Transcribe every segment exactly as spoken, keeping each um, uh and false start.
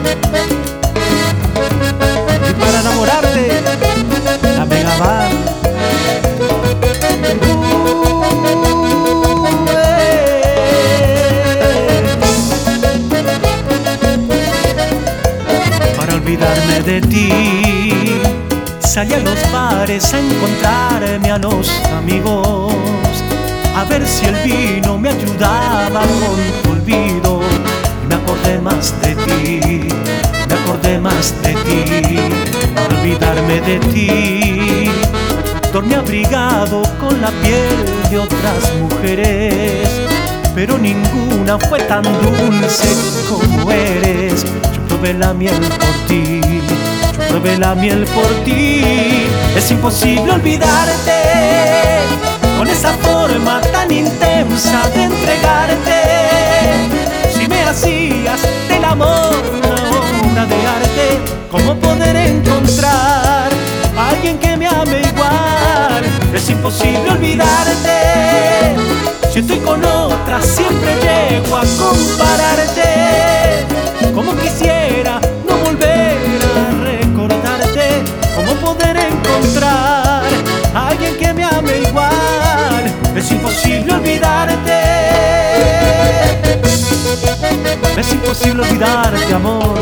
Y para enamorarte, la Megavan. Uh, eh. Para olvidarme de ti, salí a los bares a encontrarme a los amigos, a ver si el vino me ayudaba con tu olvido. Y me acordé más de ti, me acordé más de ti. Para olvidarme de ti, dormí abrigado con la piel de otras mujeres, pero ninguna fue tan dulce como eres. Yo probé la miel por ti, yo probé la miel por ti. Es imposible olvidarte con esa forma tan intensa de entregarte. Si me hacías del amor una obra de arte, ¿cómo poder encontrar a alguien que me ame igual? Es imposible olvidarte. Si estoy con otra siempre llego a compararte. Como quisiera no volver a recordarte. ¿Cómo poder encontrar a alguien que me ame igual? Es imposible olvidarte. Es imposible olvidarte, amor.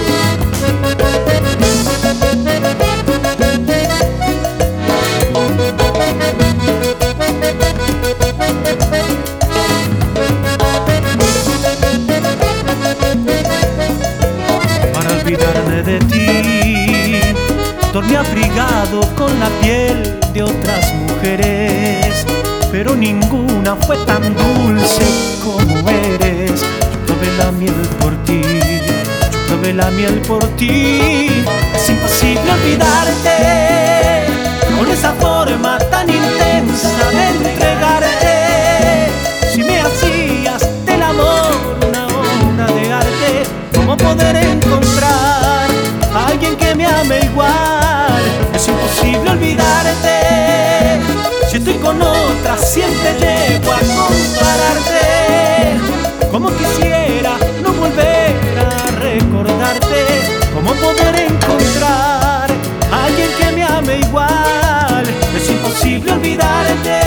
Para olvidarme de ti, dormí abrigado con la piel de otras mujeres, pero ninguna fue tan dulce como eres. Yo probé la miel por ti, yo probé la miel por ti. Es imposible olvidarte con esa forma tan intensa de entregarte. Si me hacías del amor una obra de arte, ¿cómo poder encontrar a alguien que me ame igual? Es imposible olvidarte. Si estoy con otra siempre llego a compararte. Como quisiera no volver a recordarte. ¿Cómo poder encontrar a alguien que me ame igual? Es imposible olvidarte.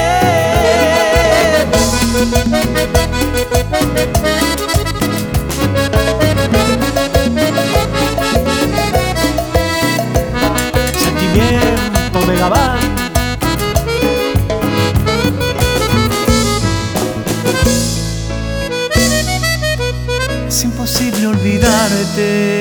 Sentimiento Megavan. Es imposible olvidarte.